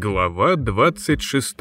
Глава 26.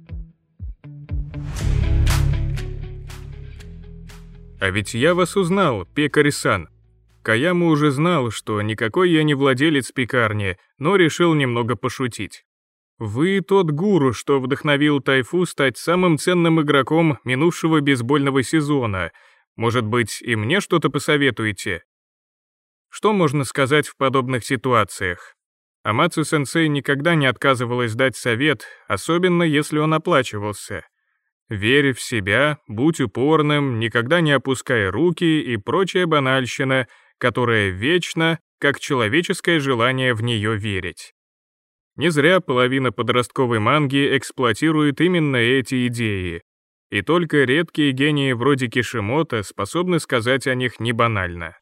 А ведь я вас узнал, пекарь-сан. Каяма уже знал, что никакой я не владелец пекарни, но решил немного пошутить. Вы тот гуру, что вдохновил Тайфу стать самым ценным игроком минувшего бейсбольного сезона. Может быть, и мне что-то посоветуете? Что можно сказать в подобных ситуациях? Амацу-сенсей никогда не отказывалась дать совет, особенно если он оплачивался. Верь в себя, будь упорным, никогда не опускай руки и прочая банальщина, которая вечна, как человеческое желание в нее верить. Не зря половина подростковой манги эксплуатирует именно эти идеи, и только редкие гении вроде Кишимото способны сказать о них не банально.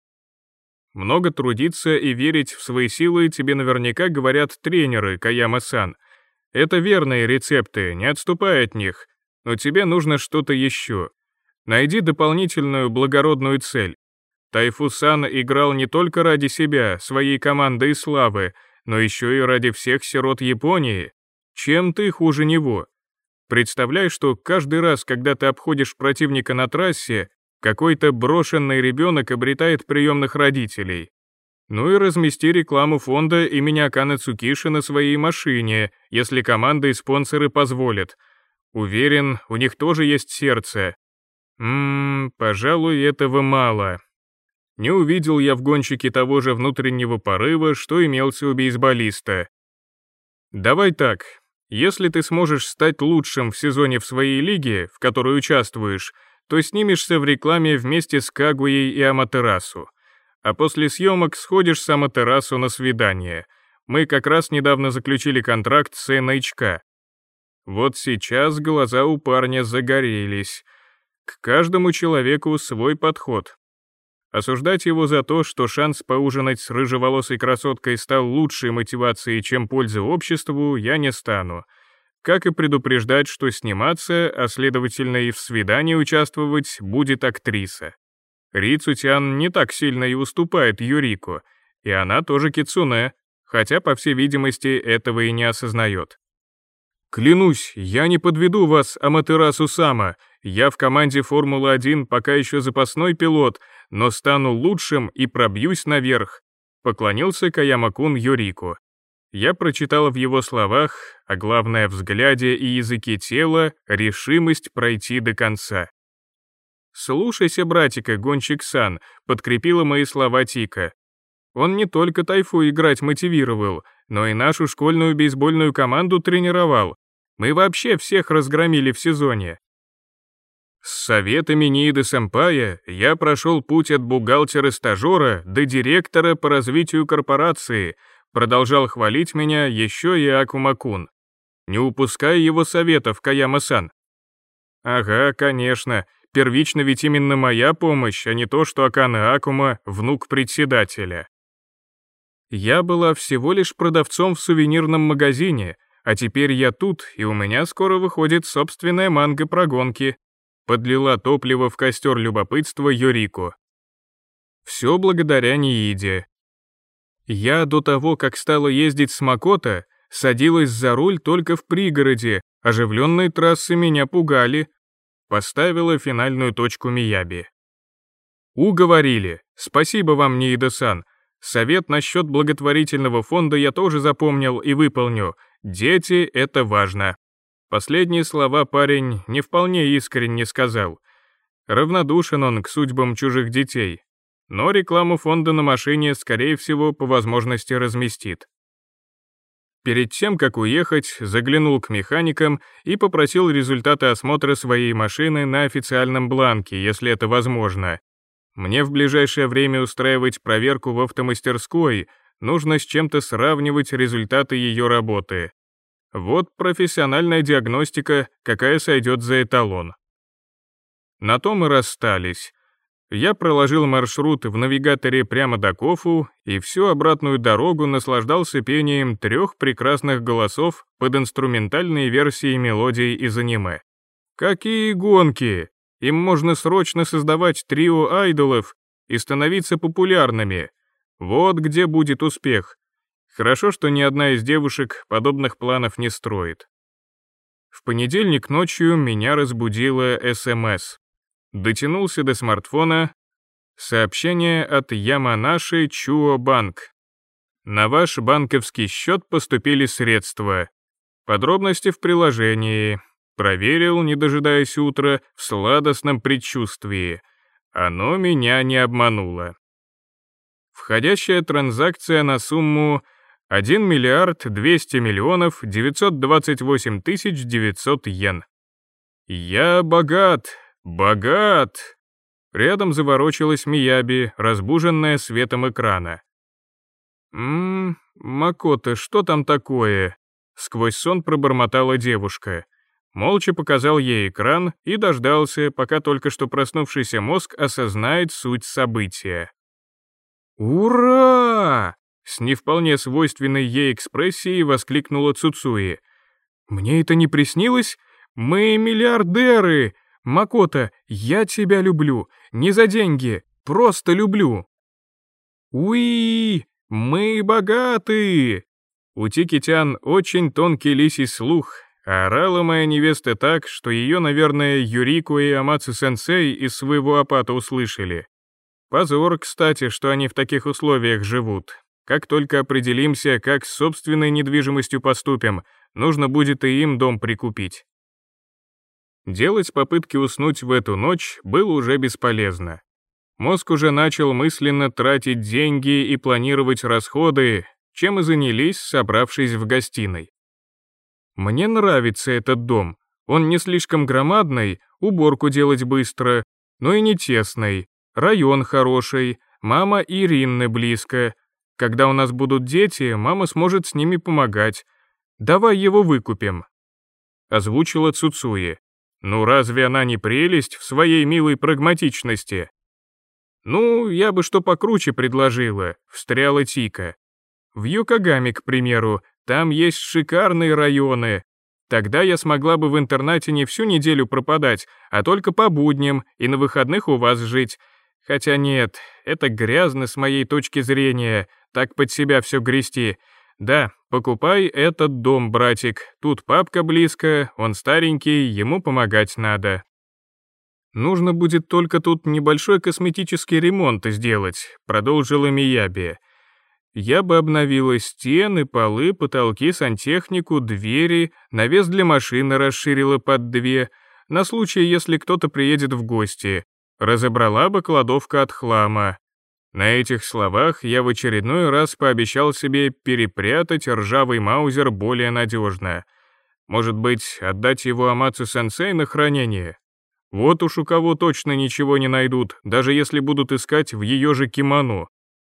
Много трудиться и верить в свои силы тебе наверняка говорят тренеры, Каяма-сан. Это верные рецепты, не отступай от них, но тебе нужно что-то еще. Найди дополнительную благородную цель. Тайфу-сан играл не только ради себя, своей команды и славы, но еще и ради всех сирот Японии. Чем ты хуже него? Представляй, что каждый раз, когда ты обходишь противника на трассе, какой-то брошенный ребенок обретает приемных родителей. Ну и размести рекламу фонда имени Акане Цукиши на своей машине, если команда и спонсоры позволят. Уверен, у них тоже есть сердце. Пожалуй, этого мало. Не увидел я в гонщике того же внутреннего порыва, что имелся у бейсболиста. Давай так, если ты сможешь стать лучшим в сезоне в своей лиге, в которой участвуешь, то снимешься в рекламе вместе с Кагуей и Аматерасу. А после съемок сходишь с Аматерасу на свидание. Мы как раз недавно заключили контракт с NHK. Вот сейчас глаза у парня загорелись. К каждому человеку свой подход. Осуждать его за то, что шанс поужинать с рыжеволосой красоткой стал лучшей мотивацией, чем польза обществу, я не стану. Как и предупреждать, что сниматься, а следовательно и в свидании участвовать, будет актриса. Ри Цутян не так сильно и уступает Юрико, и она тоже кицуне, хотя, по всей видимости, этого и не осознает. Клянусь, я не подведу вас, Аматерасу-сама, я в команде Формулы-1 пока еще запасной пилот, но стану лучшим и пробьюсь наверх, поклонился Каяма-кун Юрико. Я прочитал в его словах, а главное в взгляде и языке тела, решимость пройти до конца. «Слушайся, братика, гонщик-сан», — подкрепила мои слова Тика. «Он не только Тайфу играть мотивировал, но и нашу школьную бейсбольную команду тренировал. Мы вообще всех разгромили в сезоне». С советами Нииды-сэмпая я прошел путь от бухгалтера-стажера до директора по развитию корпорации, продолжал хвалить меня еще и Акума-кун. Не упускай его советов, Каяма-сан. Ага, конечно, первично ведь именно моя помощь, а не то, что Акане Акума — внук председателя. Я была всего лишь продавцом в сувенирном магазине, а теперь я тут, и у меня скоро выходит собственная манга про гонки. Подлила топливо в костер любопытства Юрико. Все благодаря Нииде. Я до того, как стала ездить с Макото, садилась за руль только в пригороде, оживленные трассы меня пугали. Поставила финальную точку Мияби. Уговорили. Спасибо вам, Ниида-сан. Совет насчет благотворительного фонда я тоже запомнил и выполню. Дети — это важно. Последние слова парень не вполне искренне сказал. Равнодушен он к судьбам чужих детей. Но рекламу фонда на машине, скорее всего, по возможности разместит. Перед тем, как уехать, заглянул к механикам и попросил результаты осмотра своей машины на официальном бланке, если это возможно. Мне в ближайшее время устраивать проверку в автомастерской, нужно с чем-то сравнивать результаты ее работы. Вот профессиональная диагностика, какая сойдет за эталон. На том и расстались. Я проложил маршрут в навигаторе прямо до Кофу и всю обратную дорогу наслаждался пением 3 прекрасных голосов под инструментальные версии мелодий из аниме. Какие гонки! Им можно срочно создавать трио айдолов и становиться популярными. Вот где будет успех. Хорошо, что ни одна из девушек подобных планов не строит. В понедельник ночью меня разбудила СМС. Дотянулся до смартфона. Сообщение от Яманаши Чуо Банк. На ваш банковский счет поступили средства. Подробности в приложении. Проверил, не дожидаясь утра, в сладостном предчувствии. Оно меня не обмануло. Входящая транзакция на сумму 1 миллиард 200 миллионов 928 тысяч 900 йен. Я богат, богат. Рядом заворочилась Мияби, разбуженная светом экрана. Макото, что там такое?» Сквозь сон пробормотала девушка. Молча показал ей экран и дождался, пока только что проснувшийся мозг осознает суть события. «Ура!» С не вполне свойственной ей экспрессией воскликнула Цуцуи. «Мне это не приснилось? Мы миллиардеры! Макото, я тебя люблю, не за деньги, просто люблю!» «Уи! Мы богаты!» У Тики-тян очень тонкий лисий слух, а орала моя невеста так, что ее, наверное, Юрико и Амацу-сенсей из своего аппата услышали. Позор, кстати, что они в таких условиях живут. Как только определимся, как с собственной недвижимостью поступим, нужно будет и им дом прикупить. Делать попытки уснуть в эту ночь было уже бесполезно. Мозг уже начал мысленно тратить деньги и планировать расходы, чем и занялись, собравшись в гостиной. Мне нравится этот дом. Он не слишком громадный, уборку делать быстро, но и не тесный. Район хороший, мама Ирины близко. Когда у нас будут дети, мама сможет с ними помогать. Давай его выкупим. Озвучила Цуцуи. Ну разве она не прелесть в своей милой прагматичности? Ну, я бы что покруче предложила, встряла Тика. В Йокогаме, к примеру, там есть шикарные районы. Тогда я смогла бы в интернате не всю неделю пропадать, а только по будням и на выходных у вас жить. Хотя нет, это грязно с моей точки зрения, так под себя все грести. Да, покупай этот дом, братик, тут папка близко, он старенький, ему помогать надо. Нужно будет только тут небольшой косметический ремонт сделать, продолжила Мияби. Я бы обновила стены, полы, потолки, сантехнику, двери, навес для машины расширила под 2, на случай, если кто-то приедет в гости. Разобрала бы кладовку от хлама. На этих словах я в очередной раз пообещал себе перепрятать ржавый маузер более надежно. Может быть, отдать его Амацу-сенсей на хранение? Вот уж у кого точно ничего не найдут, даже если будут искать в ее же кимоно.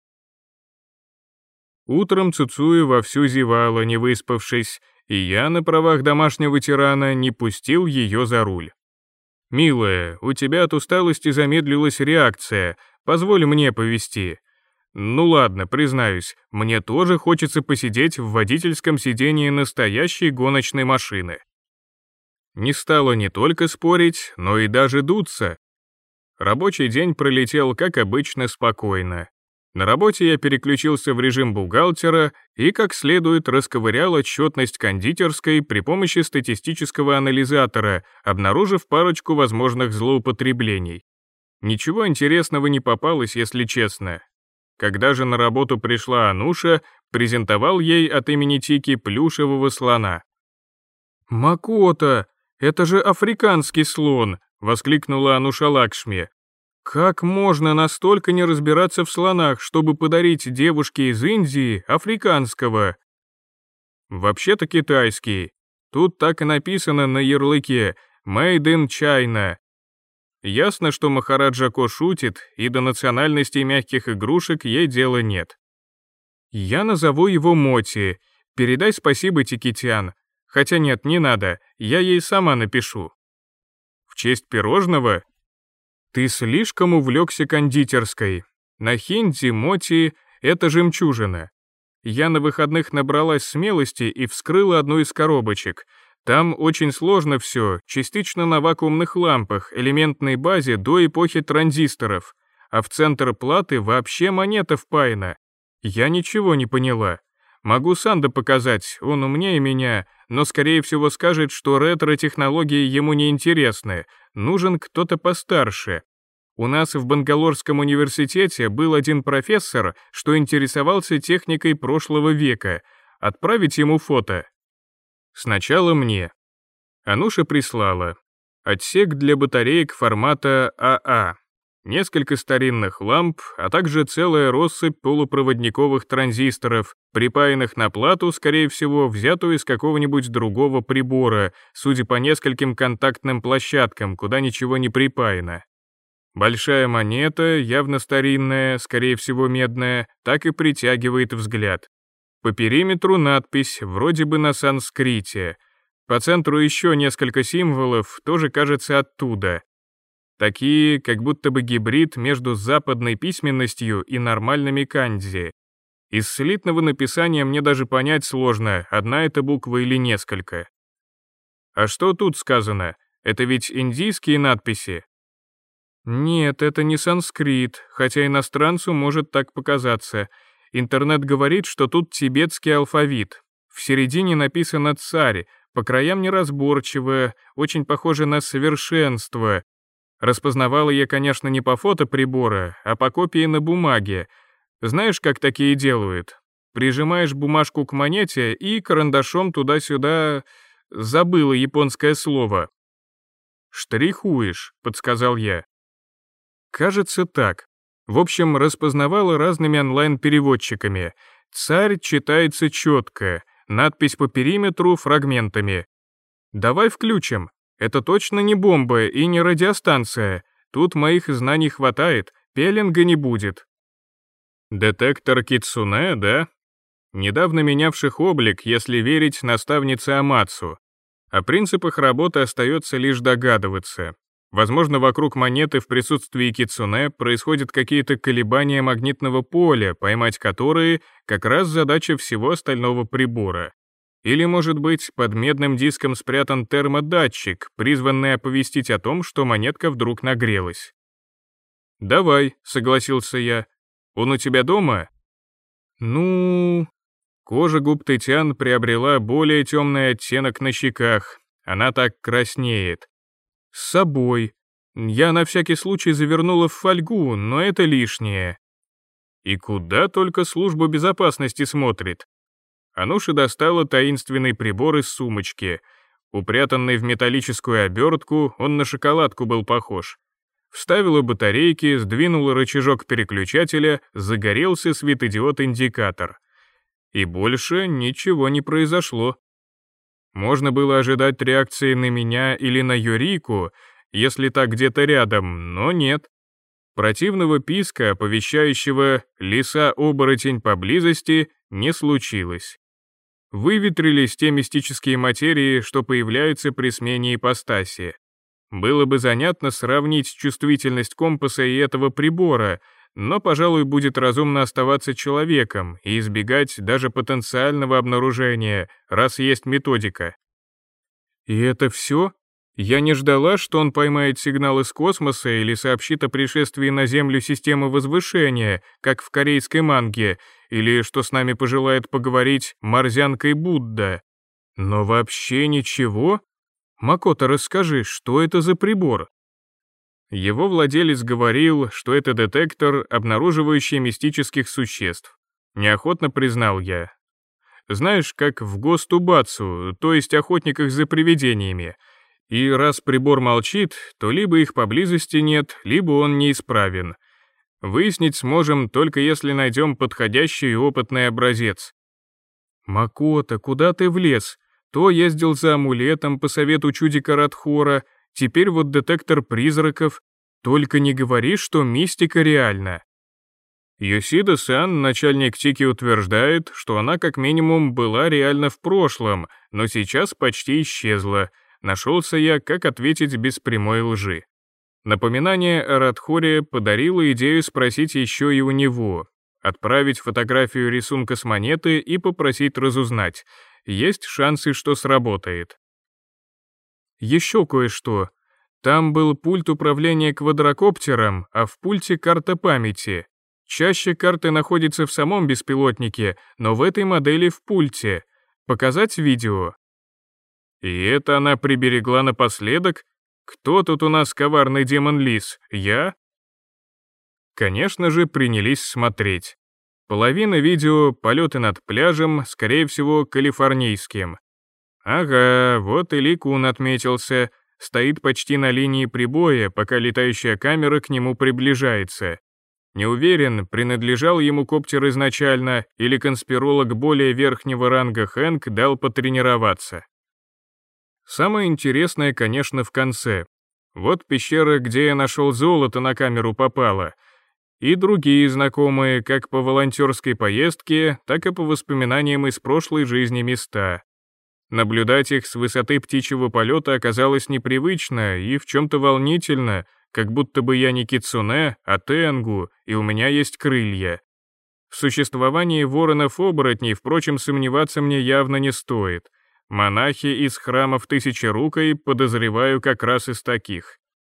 Утром Цуцуи вовсю зевала, не выспавшись, и я на правах домашнего тирана не пустил ее за руль. «Милая, у тебя от усталости замедлилась реакция, позволь мне повезти». «Ну ладно, признаюсь, мне тоже хочется посидеть в водительском сидении настоящей гоночной машины». Не стало не только спорить, но и даже дуться. Рабочий день пролетел, как обычно, спокойно. На работе я переключился в режим бухгалтера и как следует расковырял отчетность кондитерской при помощи статистического анализатора, обнаружив парочку возможных злоупотреблений. Ничего интересного не попалось, если честно. Когда же на работу пришла Ануша, презентовал ей от имени Тики плюшевого слона. «Макото, это же африканский слон!» — воскликнула Ануша Лакшми. «Как можно настолько не разбираться в слонах, чтобы подарить девушке из Индии африканского?» «Вообще-то китайский. Тут так и написано на ярлыке «Made in China». Ясно, что Махараджа Ко шутит, и до национальностей мягких игрушек ей дела нет. «Я назову его Моти. Передай спасибо Тики-тян. Хотя нет, не надо, я ей сама напишу». «В честь пирожного?» «Ты слишком увлекся кондитерской. На хинди Моти — это жемчужина. Я на выходных набралась смелости и вскрыла одну из коробочек. Там очень сложно все, частично на вакуумных лампах, элементной базе до эпохи транзисторов, а в центр платы вообще монета впаяна. Я ничего не поняла. Могу Санда показать, он умнее меня, но скорее всего скажет, что ретро-технологии ему не интересны, нужен кто-то постарше. У нас в Бангалорском университете был один профессор, что интересовался техникой прошлого века. Отправить ему фото? Сначала мне. Ануша прислала. Отсек для батареек формата АА. Несколько старинных ламп, а также целая россыпь полупроводниковых транзисторов, припаянных на плату, скорее всего, взятую из какого-нибудь другого прибора, судя по нескольким контактным площадкам, куда ничего не припаяно. Большая монета, явно старинная, скорее всего медная, так и притягивает взгляд. По периметру надпись, вроде бы на санскрите. По центру еще несколько символов, тоже кажется оттуда. Такие, как будто бы гибрид между западной письменностью и нормальными канзи. Из слитного написания мне даже понять сложно, одна это буква или несколько. А что тут сказано? Это ведь индийские надписи? Нет, это не санскрит, хотя иностранцу может так показаться. Интернет говорит, что тут тибетский алфавит. В середине написано «царь», по краям неразборчиво, очень похоже на совершенство. Распознавала я, конечно, не по фото прибора, а по копии на бумаге. Знаешь, как такие делают? Прижимаешь бумажку к монете и карандашом туда-сюда... Забыла японское слово. «Штрихуешь», — подсказал я. Кажется, так. В общем, распознавала разными онлайн-переводчиками. «Царь» читается четко, надпись по периметру фрагментами. Давай включим. Это точно не бомба и не радиостанция. Тут моих знаний хватает, пеленга не будет. Детектор кицунэ, да? Недавно менявших облик, если верить наставнице Амацу. О принципах работы остается лишь догадываться. Возможно, вокруг монеты в присутствии кицунэ происходят какие-то колебания магнитного поля, поймать которые как раз задача всего остального прибора. Или, может быть, под медным диском спрятан термодатчик, призванный оповестить о том, что монетка вдруг нагрелась. «Давай», — согласился я. «Он у тебя дома?» «Ну...» Кожа губ Тетян приобрела более темный оттенок на щеках. Она так краснеет. «С собой. Я на всякий случай завернула в фольгу, но это лишнее». И куда только служба безопасности смотрит. Ануша достала таинственный прибор из сумочки. Упрятанный в металлическую обертку, он на шоколадку был похож. Вставила батарейки, сдвинула рычажок переключателя, загорелся светодиод-индикатор. И больше ничего не произошло. Можно было ожидать реакции на меня или на Юрику, если так где-то рядом, но нет. Противного писка, оповещающего «лиса-оборотень поблизости», не случилось. Выветрились те мистические материи, что появляются при смене ипостаси. Было бы занятно сравнить чувствительность компаса и этого прибора, но, пожалуй, будет разумно оставаться человеком и избегать даже потенциального обнаружения, раз есть методика. И это все? Я не ждала, что он поймает сигнал из космоса или сообщит о пришествии на Землю системы возвышения, как в корейской манге, или что с нами пожелает поговорить Марзянка Будда. Но вообще ничего? Макото, расскажи, что это за прибор? Его владелец говорил, что это детектор, обнаруживающий мистических существ. Неохотно признал я. Знаешь, как в Гостубацу, то есть охотниках за привидениями. И раз прибор молчит, то либо их поблизости нет, либо он неисправен. Выяснить сможем, только если найдем подходящий и опытный образец. Макото, куда ты влез? То ездил за амулетом по совету чудика Радхора, теперь вот детектор призраков. Только не говори, что мистика реальна. Йосида-сан, начальник Тики, утверждает, что она как минимум была реальна в прошлом, но сейчас почти исчезла. Нашелся я, как ответить без прямой лжи. Напоминание о Радхоре подарило идею спросить еще и у него, отправить фотографию рисунка с монеты и попросить разузнать. Есть шансы, что сработает. Еще кое-что. Там был пульт управления квадрокоптером, а в пульте карта памяти. Чаще карты находятся в самом беспилотнике, но в этой модели в пульте. Показать видео? И это она приберегла напоследок? Кто тут у нас коварный демон-лис? Я? Конечно же, принялись смотреть. Половина видео — полеты над пляжем, скорее всего, калифорнийским. Ага, вот и Ликун отметился, стоит почти на линии прибоя, пока летающая камера к нему приближается. Не уверен, принадлежал ему коптер изначально, или конспиролог более верхнего ранга Хэнк дал потренироваться. Самое интересное, конечно, в конце. Вот пещера, где я нашел золото, на камеру попала. И другие знакомые, как по волонтерской поездке, так и по воспоминаниям из прошлой жизни места. Наблюдать их с высоты птичьего полета оказалось непривычно и в чем-то волнительно, как будто бы я не кицуне, а тенгу, и у меня есть крылья. В существовании воронов-оборотней, впрочем, сомневаться мне явно не стоит. Монахи из храмов Тысячерукой, подозреваю, как раз из таких.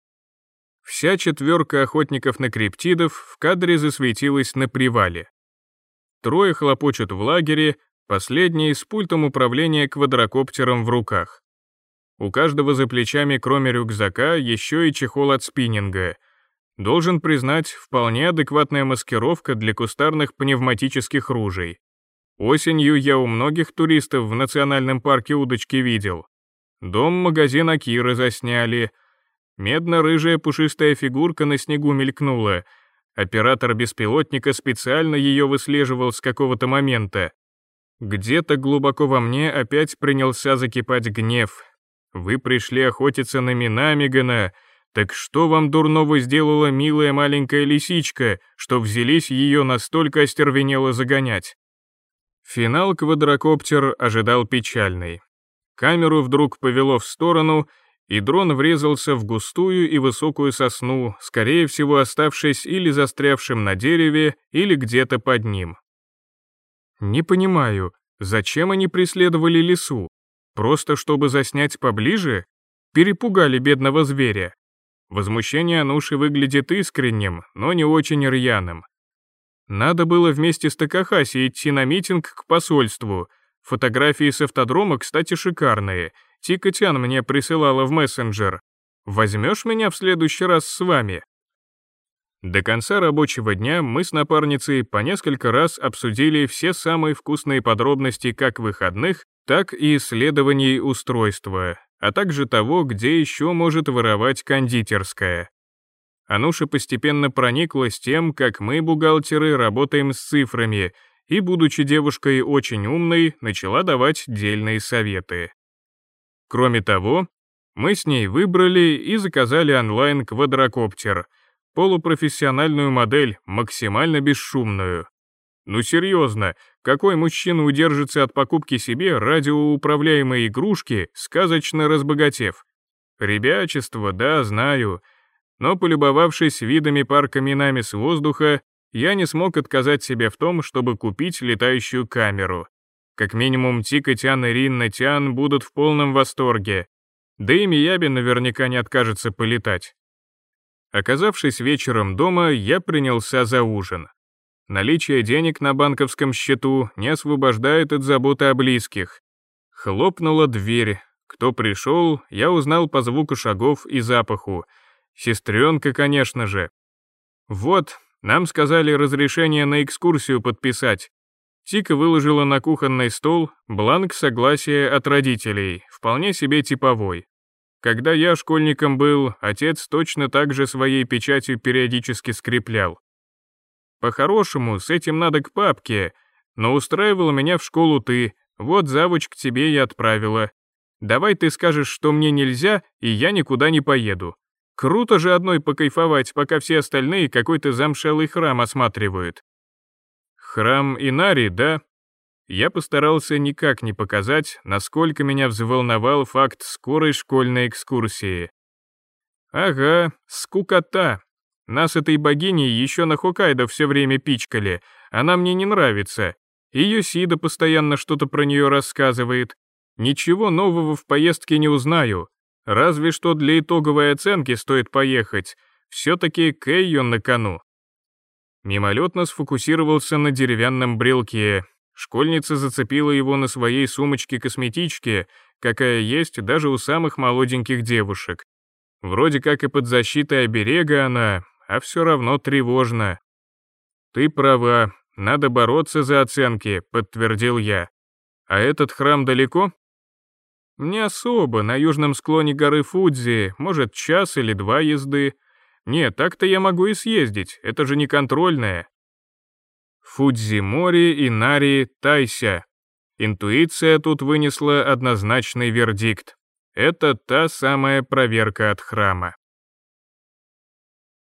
Вся четверка охотников на криптидов в кадре засветилась на привале. Трое хлопочут в лагере, последний с пультом управления квадрокоптером в руках. У каждого за плечами, кроме рюкзака, еще и чехол от спиннинга. Должен признать, вполне адекватная маскировка для кустарных пневматических ружей. Осенью я у многих туристов в национальном парке удочки видел. Дом-магазин Акиры засняли. Медно-рыжая пушистая фигурка на снегу мелькнула. Оператор беспилотника специально ее выслеживал с какого-то момента. Где-то глубоко во мне опять принялся закипать гнев. Вы пришли охотиться на Минамигана, так что вам дурного сделала милая маленькая лисичка, что взялись ее настолько остервенело загонять? Финал квадрокоптер ожидал печальный. Камеру вдруг повело в сторону, и дрон врезался в густую и высокую сосну, скорее всего оставшись или застрявшим на дереве, или где-то под ним. Не понимаю, зачем они преследовали лису? Просто чтобы заснять поближе? Перепугали бедного зверя. Возмущение Ануши выглядит искренним, но не очень рьяным. Надо было вместе с Такахаси идти на митинг к посольству. Фотографии с автодрома, кстати, шикарные. Тика-тян мне присылала в мессенджер. Возьмешь меня в следующий раз с вами? До конца рабочего дня мы с напарницей по несколько раз обсудили все самые вкусные подробности как выходных, так и исследований устройства, а также того, где еще может воровать кондитерская. Ануша постепенно прониклась тем, как мы, бухгалтеры, работаем с цифрами, и, будучи девушкой очень умной, начала давать дельные советы. Кроме того, мы с ней выбрали и заказали онлайн-квадрокоптер, полупрофессиональную модель, максимально бесшумную. Ну серьезно, какой мужчина удержится от покупки себе радиоуправляемой игрушки, сказочно разбогатев? Ребячество, да, знаю, но полюбовавшись видами парка Минами с воздуха, я не смог отказать себе в том, чтобы купить летающую камеру. Как минимум Тика-тян и Ринна-тян будут в полном восторге, да и Мияби наверняка не откажется полетать. Оказавшись вечером дома, я принялся за ужин. Наличие денег на банковском счету не освобождает от заботы о близких. Хлопнула дверь. Кто пришел, я узнал по звуку шагов и запаху. Сестренка, конечно же. Вот, нам сказали разрешение на экскурсию подписать. Тика выложила на кухонный стол бланк согласия от родителей, вполне себе типовой. Когда я школьником был, отец точно так же своей печатью периодически скреплял. По-хорошему, с этим надо к папке, но устраивала меня в школу ты, вот завуч к тебе и отправила. Давай ты скажешь, что мне нельзя, и я никуда не поеду. Круто же одной покайфовать, пока все остальные какой-то замшелый храм осматривают. Храм Инари, да? Я постарался никак не показать, насколько меня взволновал факт скорой школьной экскурсии. Ага, скукота. Нас этой богиней еще на Хоккайдо все время пичкали, она мне не нравится. И Йосида постоянно что-то про нее рассказывает. Ничего нового в поездке не узнаю. Разве что для итоговой оценки стоит поехать. Все-таки Кэйон на кону. Мимолетно сфокусировался на деревянном брелке. Школьница зацепила его на своей сумочке-косметичке, какая есть даже у самых молоденьких девушек. Вроде как и под защитой оберега она, а все равно тревожно. «Ты права, надо бороться за оценки», — подтвердил я. «А этот храм далеко?» «Не особо, на южном склоне горы Фудзи, может, час или 2 езды. Нет, так-то я могу и съездить, это же не контрольное». Фудзи-мори, Инари, Тайся. Интуиция тут вынесла однозначный вердикт. Это та самая проверка от храма.